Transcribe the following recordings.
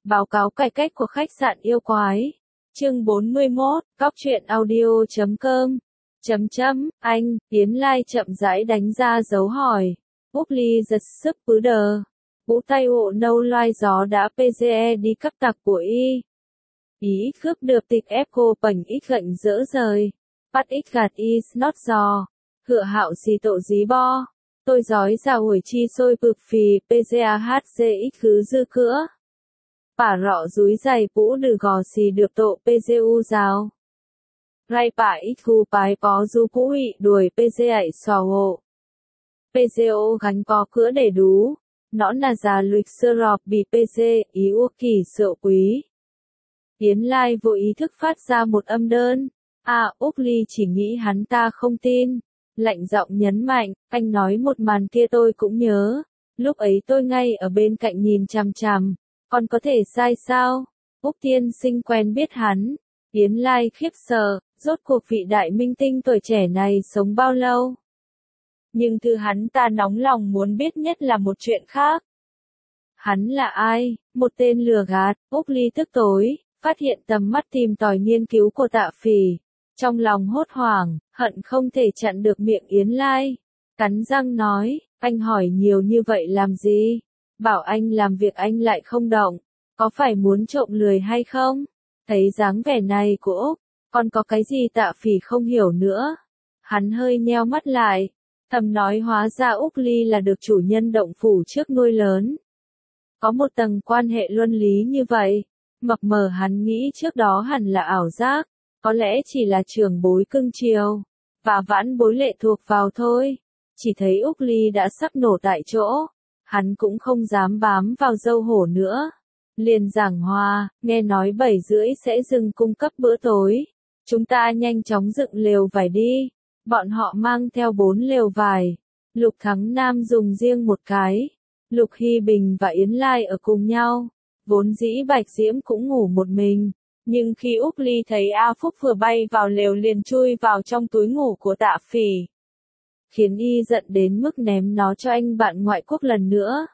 Báo cáo cải cách của khách sạn yêu quái. Chương 41, cóc-truyện-audio.com. Anh, Yến Lai chậm rãi đánh ra dấu hỏi. Úc Ly giật sức bứ đờ. Vũ tay ụ nâu loai gió đã PGE đi cấp tặc của y. Ý cướp được tịch ép cô bảnh ít gạnh dỡ rời. Bắt ít gạt y snot giò. Hựa hạo gì tội dí bo. Tôi giói ra hồi chi sôi bực phì PGAHC ít cứ dư cữa. Bà rọ dúi dày vũ đừ gò xì được tổ PGU rào. Rai bà ít khu bái bó du vũ ị đuổi PGA xòa hộ. PGO gánh bó cửa để đú. Nó là già lịch sơ rọp bị PG ý ua kỳ sợ quý. Yến Lai vô ý thức phát ra một âm đơn. Úc Ly chỉ nghĩ hắn ta không tin. Lạnh giọng nhấn mạnh, anh nói một màn kia tôi cũng nhớ. Lúc ấy tôi ngay ở bên cạnh nhìn chằm chằm. Còn có thể sai sao? Úc tiên sinh quen biết hắn. Yến Lai khiếp sợ, rốt cuộc vị đại minh tinh tuổi trẻ này sống bao lâu? Nhưng thứ hắn ta nóng lòng muốn biết nhất là một chuyện khác. Hắn là ai? Một tên lừa gạt. Úc Ly tức tối, phát hiện tầm mắt tìm tòi nghiên cứu của Tạ Phỉ. Trong lòng hốt hoảng, hận không thể chặn được miệng Yến Lai. Cắn răng nói, anh hỏi nhiều như vậy làm gì? Bảo anh làm việc anh lại không động. Có phải muốn trộm lười hay không? Thấy dáng vẻ này của Úc, còn có cái gì Tạ Phỉ không hiểu nữa. Hắn hơi nheo mắt lại. Thầm nói hóa ra Úc Ly là được chủ nhân động phủ trước nuôi lớn. Có một tầng quan hệ luân lý như vậy. Mập mờ hắn nghĩ trước đó hẳn là ảo giác. Có lẽ chỉ là trưởng bối cưng chiều. Và vãn bối lệ thuộc vào thôi. Chỉ thấy Úc Ly đã sắp nổ tại chỗ. Hắn cũng không dám bám vào dâu hổ nữa. Liền giảng hòa, nghe nói 7:30 sẽ dừng cung cấp bữa tối. Chúng ta nhanh chóng dựng lều vải đi. Bọn họ mang theo 4 lều vải. Lục Thắng Nam dùng riêng một cái. Lục Hy Bình và Yến Lai ở cùng nhau. Vốn dĩ Bạch Diễm cũng ngủ một mình. Nhưng khi Úc Ly thấy A Phúc vừa bay vào lều liền chui vào trong túi ngủ của Tạ Phỉ. Khiến y giận đến mức ném nó cho anh bạn ngoại quốc lần nữa.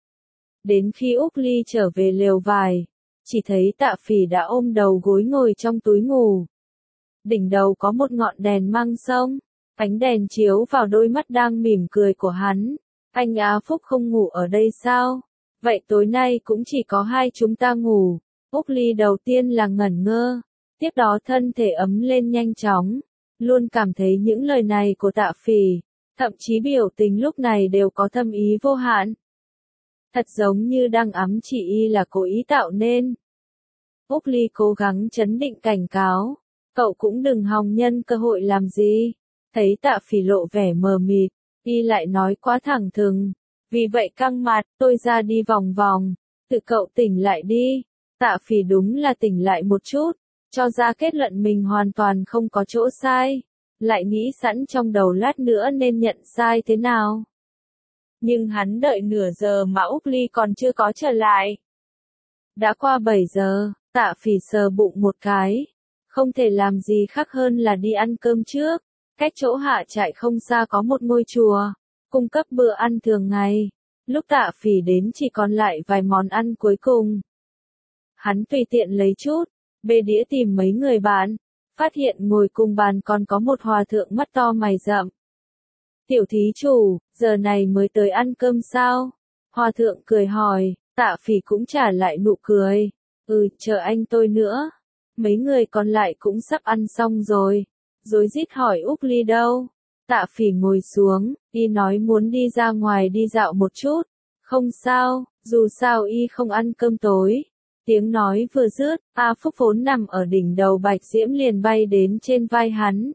Đến khi Úc Ly trở về lều vải, chỉ thấy Tạ Phỉ đã ôm đầu gối ngồi trong túi ngủ. Đỉnh đầu có một ngọn đèn măng sông, ánh đèn chiếu vào đôi mắt đang mỉm cười của hắn. Anh Á Phúc không ngủ ở đây sao? Vậy tối nay cũng chỉ có hai chúng ta ngủ. Úc Ly đầu tiên là ngẩn ngơ, tiếp đó thân thể ấm lên nhanh chóng. Luôn cảm thấy những lời này của Tạ Phỉ, thậm chí biểu tình lúc này đều có thâm ý vô hạn. Thật giống như đang ám chỉ y là cố ý tạo nên. Úc Ly cố gắng trấn định cảnh cáo. Cậu cũng đừng hòng nhân cơ hội làm gì. Thấy Tạ Phỉ lộ vẻ mờ mịt, y lại nói quá thẳng thừng. Vì vậy căng mặt, tôi ra đi vòng vòng. Tự cậu tỉnh lại đi. Tạ Phỉ đúng là tỉnh lại một chút. Cho ra kết luận mình hoàn toàn không có chỗ sai. Lại nghĩ sẵn trong đầu lát nữa nên nhận sai thế nào. Nhưng hắn đợi nửa giờ mà Úc Ly còn chưa có trở lại. Đã qua 7 giờ, Tạ Phỉ sờ bụng một cái. Không thể làm gì khác hơn là đi ăn cơm trước. Cách chỗ hạ trại không xa có một ngôi chùa, cung cấp bữa ăn thường ngày. Lúc Tạ Phỉ đến chỉ còn lại vài món ăn cuối cùng. Hắn tùy tiện lấy chút, bê đĩa tìm mấy người bạn. Phát hiện ngồi cùng bàn còn có một hòa thượng mắt to mày rậm. Tiểu thí chủ, giờ này mới tới ăn cơm sao? Hòa thượng cười hỏi, Tạ Phỉ cũng trả lại nụ cười. Chờ anh tôi nữa. Mấy người còn lại cũng sắp ăn xong rồi. Rối rít hỏi Úc Ly đâu? Tạ Phỉ ngồi xuống, y nói muốn đi ra ngoài đi dạo một chút. Không sao, dù sao y không ăn cơm tối. Tiếng nói vừa dứt, A Phúc vốn nằm ở đỉnh đầu Bạch Diễm liền bay đến trên vai hắn.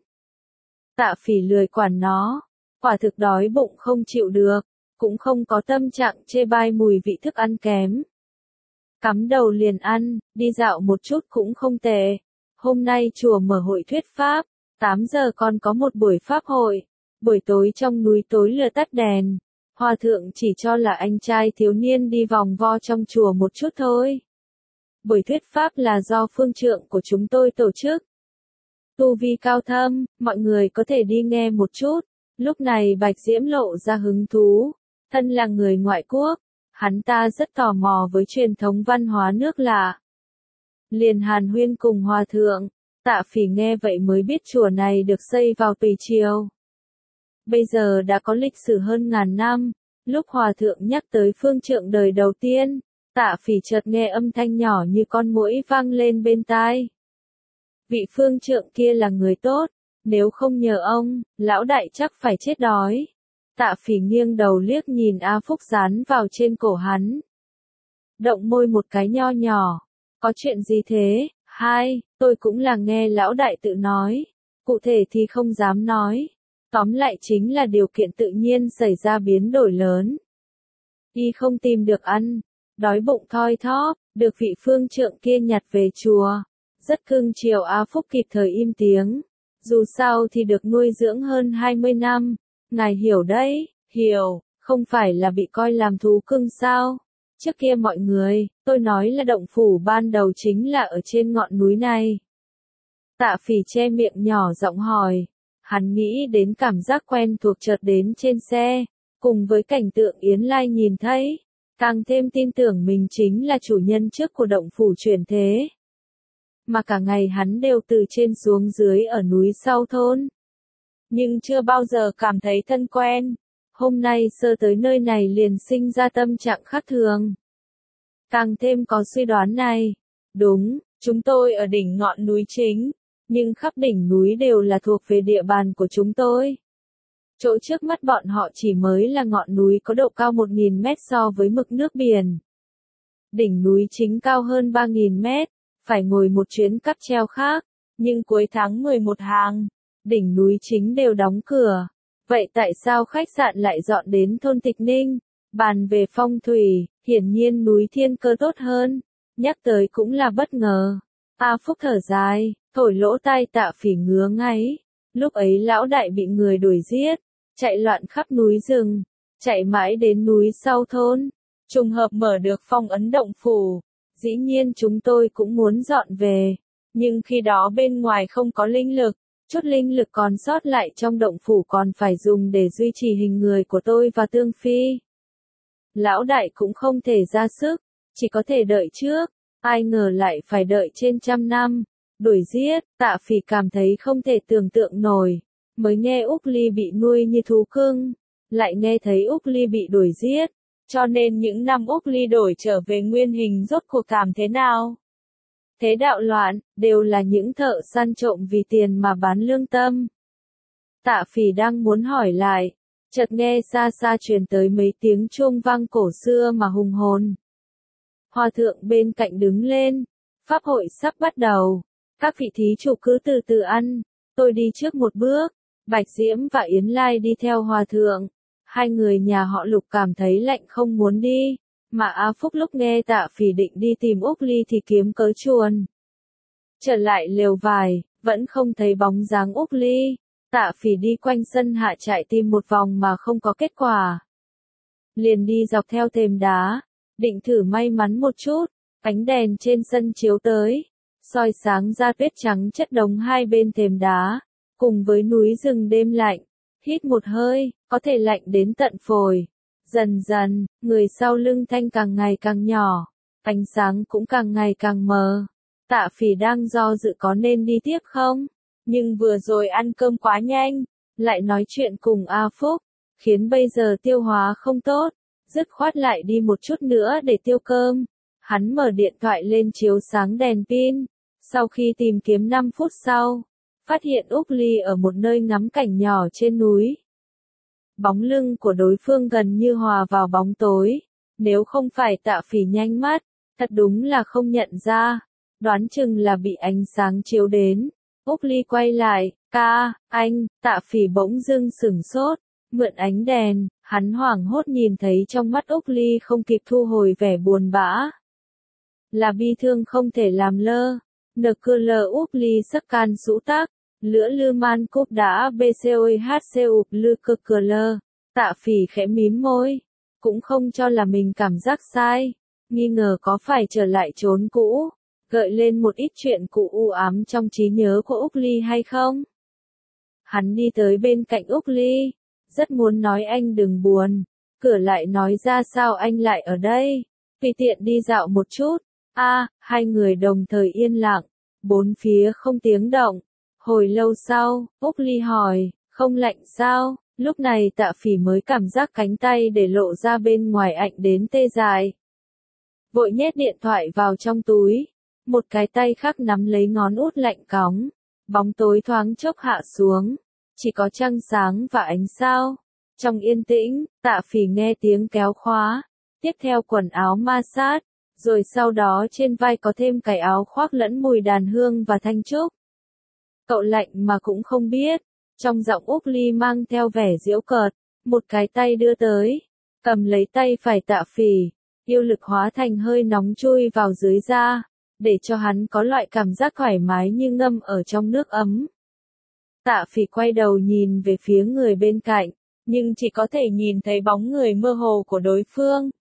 Tạ Phỉ lười quản nó, quả thực đói bụng không chịu được, cũng không có tâm trạng chê bai mùi vị thức ăn kém. Cắm đầu liền ăn, đi dạo một chút cũng không tệ. Hôm nay chùa mở hội thuyết pháp, 8 giờ còn có một buổi pháp hội. Buổi tối trong núi tối lửa tắt đèn. Hòa thượng chỉ cho là anh trai thiếu niên đi vòng vo trong chùa một chút thôi. Buổi thuyết pháp là do phương trượng của chúng tôi tổ chức. Tu vi cao thâm, mọi người có thể đi nghe một chút. Lúc này Bạch Diễm lộ ra hứng thú. Thân là người ngoại quốc, Hắn ta rất tò mò với truyền thống văn hóa nước lạ. Liền hàn huyên cùng hòa thượng. Tạ Phỉ nghe vậy mới biết chùa này được xây vào Tùy Triều. Bây giờ đã có lịch sử hơn ngàn năm. Lúc hòa thượng nhắc tới phương trượng đời đầu tiên, Tạ Phỉ chợt nghe âm thanh nhỏ như con muỗi vang lên bên tai. Vị phương trượng kia là người tốt, nếu không nhờ ông, lão đại chắc phải chết đói. Tạ Phỉ nghiêng đầu liếc nhìn A Phúc dán vào trên cổ hắn. Động môi một cái nho nhỏ. Có chuyện gì thế? Hai, tôi cũng là nghe lão đại tự nói. Cụ thể thì không dám nói. Tóm lại chính là điều kiện tự nhiên xảy ra biến đổi lớn. Y không tìm được ăn, đói bụng thoi thóp, được vị phương trượng kia nhặt về chùa. Rất cưng chiều. A Phúc kịp thời im tiếng. Dù sao thì được nuôi dưỡng hơn 20 năm. Ngài hiểu đấy, hiểu, không phải là bị coi làm thú cưng sao? Trước kia mọi người, tôi nói là động phủ ban đầu chính là ở trên ngọn núi này. Tạ Phỉ che miệng nhỏ giọng hỏi. Hắn nghĩ đến cảm giác quen thuộc chợt đến trên xe, cùng với cảnh tượng Yến Lai nhìn thấy, càng thêm tin tưởng mình chính là chủ nhân trước của động phủ chuyển thế. Mà cả ngày hắn đều từ trên xuống dưới ở núi sau thôn. Nhưng chưa bao giờ cảm thấy thân quen. Hôm nay sơ tới nơi này liền sinh ra tâm trạng khác thường. Càng thêm có suy đoán này. Đúng, chúng tôi ở đỉnh ngọn núi chính, nhưng khắp đỉnh núi đều là thuộc về địa bàn của chúng tôi. Chỗ trước mắt bọn họ chỉ mới là ngọn núi có độ cao 1.000 mét so với mực nước biển. Đỉnh núi chính cao hơn 3.000 mét, phải ngồi một chuyến cáp treo khác, nhưng cuối tháng 11 hàng, đỉnh núi chính đều đóng cửa. Vậy tại sao khách sạn lại dọn đến thôn Tịch Ninh? Bàn về phong thủy, hiển nhiên núi Thiên Cơ tốt hơn. Nhắc tới cũng là bất ngờ. A Phúc thở dài, thổi lỗ tai Tạ Phỉ ngứa ngáy. Lúc ấy lão đại bị người đuổi giết, chạy loạn khắp núi rừng, chạy mãi đến núi sau thôn. Trùng hợp mở được phong ấn động phủ. Dĩ nhiên chúng tôi cũng muốn dọn về. Nhưng khi đó bên ngoài không có linh lực. Chút linh lực còn sót lại trong động phủ còn phải dùng để duy trì hình người của tôi và Tương Phi. Lão đại cũng không thể ra sức, chỉ có thể đợi trước, ai ngờ lại phải đợi trên 100 năm. Đuổi giết, Tạ Phỉ cảm thấy không thể tưởng tượng nổi. Mới nghe Úc Ly bị nuôi như thú cưng, lại nghe thấy Úc Ly bị đuổi giết. Cho nên những năm Úc Ly đổi trở về nguyên hình rốt cuộc cảm thế nào? Thế đạo loạn, đều là những thợ săn trộm vì tiền mà bán lương tâm. Tạ Phỉ đang muốn hỏi lại, chợt nghe xa xa truyền tới mấy tiếng chuông vang cổ xưa mà hùng hồn. Hòa thượng bên cạnh đứng lên, pháp hội sắp bắt đầu, các vị thí chủ cứ từ từ ăn, tôi đi trước một bước. Bạch Diễm và Yến Lai đi theo hòa thượng. Hai người nhà họ Lục cảm thấy lạnh không muốn đi. Mà A Phúc lúc nghe Tạ Phỉ định đi tìm Úc Ly thì kiếm cớ chuồn. Trở lại lều vải, vẫn không thấy bóng dáng Úc Ly. Tạ Phỉ đi quanh sân hạ trại tìm một vòng mà không có kết quả. Liền đi dọc theo thềm đá, định thử may mắn một chút. Ánh đèn trên sân chiếu tới, soi sáng ra tuyết trắng chất đống hai bên thềm đá, cùng với núi rừng đêm lạnh. Hít một hơi, có thể lạnh đến tận phổi. Dần dần, người sau lưng Thanh càng ngày càng nhỏ, ánh sáng cũng càng ngày càng mờ. Tạ Phỉ đang do dự có nên đi tiếp không? Nhưng vừa rồi ăn cơm quá nhanh, lại nói chuyện cùng A Phúc, khiến bây giờ tiêu hóa không tốt, dứt khoát lại đi một chút nữa để tiêu cơm. Hắn mở điện thoại lên chiếu sáng đèn pin, sau khi tìm kiếm 5 phút sau, phát hiện Úc Ly ở một nơi ngắm cảnh nhỏ trên núi. Bóng lưng của đối phương gần như hòa vào bóng tối, nếu không phải Tạ Phỉ nhanh mắt, thật đúng là không nhận ra, đoán chừng là bị ánh sáng chiếu đến. Úc Ly quay lại, ca, anh, Tạ Phỉ bỗng dưng sửng sốt, mượn ánh đèn, hắn hoảng hốt nhìn thấy trong mắt Úc Ly không kịp thu hồi vẻ buồn bã. Là bi thương không thể làm lơ, nờ cơ lờ Úc Ly sắc can sũ tác. Lửa lư man cúp đã bcohcu lư cơ lơ. Tạ Phỉ khẽ mím môi, cũng không cho là mình cảm giác sai, nghi ngờ có phải trở lại chốn cũ, gợi lên một ít chuyện cũ u ám trong trí nhớ của Úc Ly hay không. Hắn đi tới bên cạnh Úc Ly, rất muốn nói anh đừng buồn, cửa lại nói ra sao anh lại ở đây, tùy tiện đi dạo một chút. Hai người đồng thời yên lặng, bốn phía không tiếng động. Hồi lâu sau, Úc Ly hỏi, không lạnh sao? Lúc này Tạ Phỉ mới cảm giác cánh tay để lộ ra bên ngoài ạnh đến tê dại. Vội nhét điện thoại vào trong túi, một cái tay khác nắm lấy ngón út lạnh cóng. Bóng tối thoáng chốc hạ xuống, chỉ có trăng sáng và ánh sao. Trong yên tĩnh, Tạ Phỉ nghe tiếng kéo khóa, tiếp theo quần áo ma sát, rồi sau đó trên vai có thêm cái áo khoác lẫn mùi đàn hương và thanh trúc. Cậu lạnh mà cũng không biết, trong giọng Úc Ly mang theo vẻ giễu cợt, một cái tay đưa tới, cầm lấy tay phải Tạ Phỉ, yêu lực hóa thành hơi nóng chui vào dưới da, để cho hắn có loại cảm giác thoải mái như ngâm ở trong nước ấm. Tạ Phỉ quay đầu nhìn về phía người bên cạnh, nhưng chỉ có thể nhìn thấy bóng người mơ hồ của đối phương.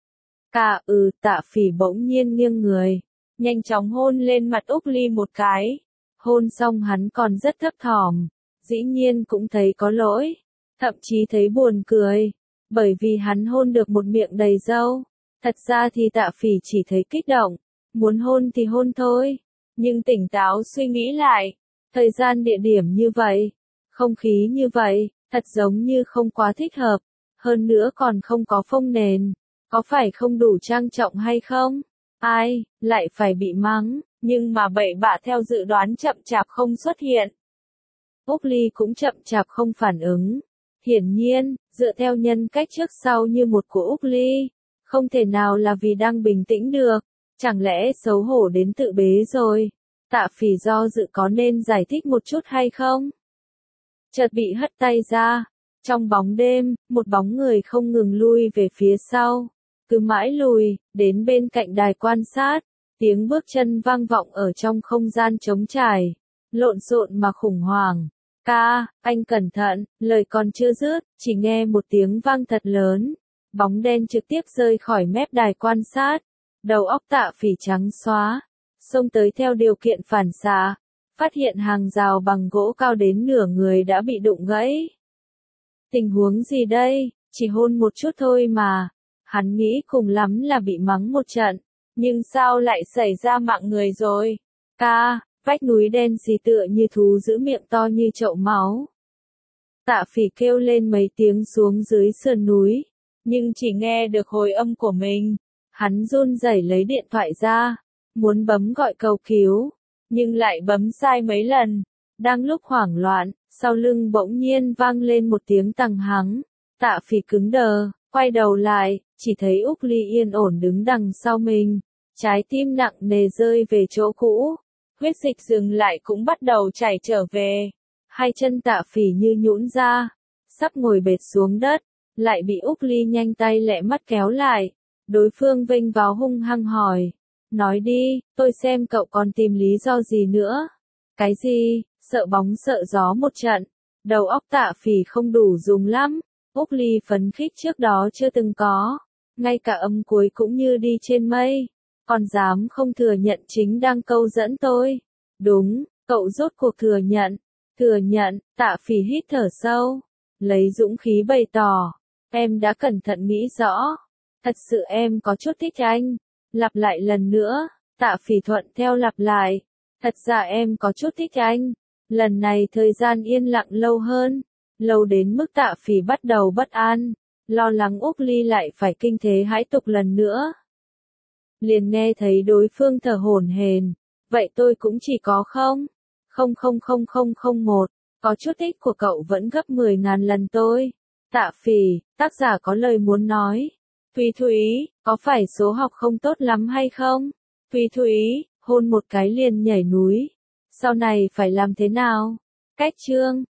Tạ Phỉ bỗng nhiên nghiêng người, nhanh chóng hôn lên mặt Úc Ly một cái. Hôn xong hắn còn rất thấp thỏm, dĩ nhiên cũng thấy có lỗi, thậm chí thấy buồn cười, bởi vì hắn hôn được một miệng đầy râu. Thật ra thì Tạ Phỉ chỉ thấy kích động, muốn hôn thì hôn thôi, nhưng tỉnh táo suy nghĩ lại, thời gian địa điểm như vậy, không khí như vậy, thật giống như không quá thích hợp, hơn nữa còn không có phông nền, có phải không đủ trang trọng hay không? Ai, lại phải bị mắng, nhưng mà bậy bạ theo dự đoán chậm chạp không xuất hiện. Úc Ly cũng chậm chạp không phản ứng. Hiển nhiên, dựa theo nhân cách trước sau như một của Úc Ly, không thể nào là vì đang bình tĩnh được, chẳng lẽ xấu hổ đến tự bế rồi. Tạ Phỉ do dự có nên giải thích một chút hay không? Chợt bị hất tay ra, trong bóng đêm, một bóng người không ngừng lui về phía sau, cứ mãi lùi, đến bên cạnh đài quan sát, tiếng bước chân vang vọng ở trong không gian trống trải, lộn xộn mà khủng hoảng. Anh cẩn thận, lời còn chưa dứt, chỉ nghe một tiếng vang thật lớn, bóng đen trực tiếp rơi khỏi mép đài quan sát, đầu óc Tạ Phỉ trắng xóa, xông tới theo điều kiện phản xạ, phát hiện hàng rào bằng gỗ cao đến nửa người đã bị đụng gãy. Tình huống gì đây, chỉ hôn một chút thôi mà, hắn nghĩ cùng lắm là bị mắng một trận, nhưng sao lại xảy ra mạng người rồi? Vách núi đen xì tựa như thú giữ miệng to như chậu máu. Tạ Phỉ kêu lên mấy tiếng xuống dưới sườn núi, nhưng chỉ nghe được hồi âm của mình. Hắn run rẩy lấy điện thoại ra, muốn bấm gọi cầu cứu, nhưng lại bấm sai mấy lần. Đang lúc hoảng loạn, sau lưng bỗng nhiên vang lên một tiếng tằng hắng. Tạ Phỉ cứng đờ, quay đầu lại, chỉ thấy Úc Ly yên ổn đứng đằng sau mình, trái tim nặng nề rơi về chỗ cũ. Huyết dịch dừng lại cũng bắt đầu chảy trở về. Hai chân Tạ Phỉ như nhũn ra, sắp ngồi bệt xuống đất, lại bị Úc Ly nhanh tay lẹ mắt kéo lại. Đối phương vênh vào hung hăng hỏi, nói đi, tôi xem cậu còn tìm lý do gì nữa. Cái gì, sợ bóng sợ gió một trận, đầu óc Tạ Phỉ không đủ dùng lắm. Úc Ly phấn khích trước đó chưa từng có, ngay cả âm cuối cũng như đi trên mây. Còn dám không thừa nhận chính đang câu dẫn tôi. Đúng, cậu rốt cuộc thừa nhận. Thừa nhận, Tạ Phỉ hít thở sâu, lấy dũng khí bày tỏ. Em đã cẩn thận nghĩ rõ. Thật sự em có chút thích anh. Lặp lại lần nữa, Tạ Phỉ thuận theo lặp lại. Thật ra em có chút thích anh. Lần này thời gian yên lặng lâu hơn. Lâu đến mức Tạ Phỉ bắt đầu bất an. Lo lắng Úc Ly lại phải kinh thế hãi tục lần nữa. Liền nghe thấy đối phương thở hổn hển, vậy tôi cũng chỉ có 0,00001, có chút thích của cậu vẫn gấp 10.000 lần tôi. Tạ Phỉ, tác giả có lời muốn nói. Thúy, có phải số học không tốt lắm hay không? Thúy, hôn một cái liền nhảy núi. Sau này phải làm thế nào? Cách chương